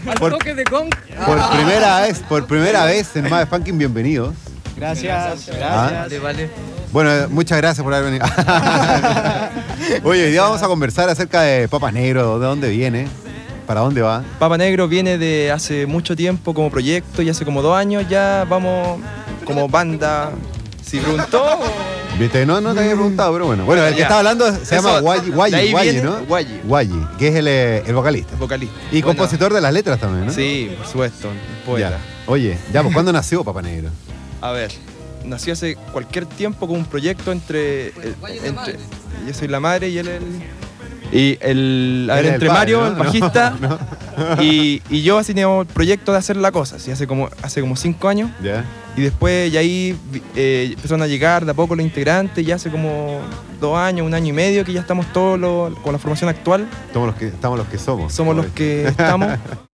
Por primera vez en Motherfucking, bienvenidos. Gracias. Vale. Bueno, muchas gracias por haber venido. Oye, hoy día vamos a conversar acerca de Papas Negro, de dónde viene, para dónde va. Papa Negro viene de hace mucho tiempo como proyecto y hace como 2 años ya vamos como banda. Si preguntó... ¿Viste? No te había preguntado, pero bueno. Bueno, el que está hablando se llama Guayi, ¿no? Guayi, que es el vocalista. Y compositor de las letras también, ¿no? Sí, por supuesto, poeta. Ya. Oye, pues ¿cuándo nació Papa Negro? A ver, nació hace cualquier tiempo con un proyecto entre yo soy la madre y él entre Mario, el bajista, ¿no? y yo así teníamos el proyecto de hacer la cosa, así hace como 5 años. Yeah. Y después ya ahí empezaron a llegar de a poco los integrantes, ya hace como 2 años, 1 año y medio que ya estamos todos con la formación actual. Estamos los que somos. Somos los que estamos.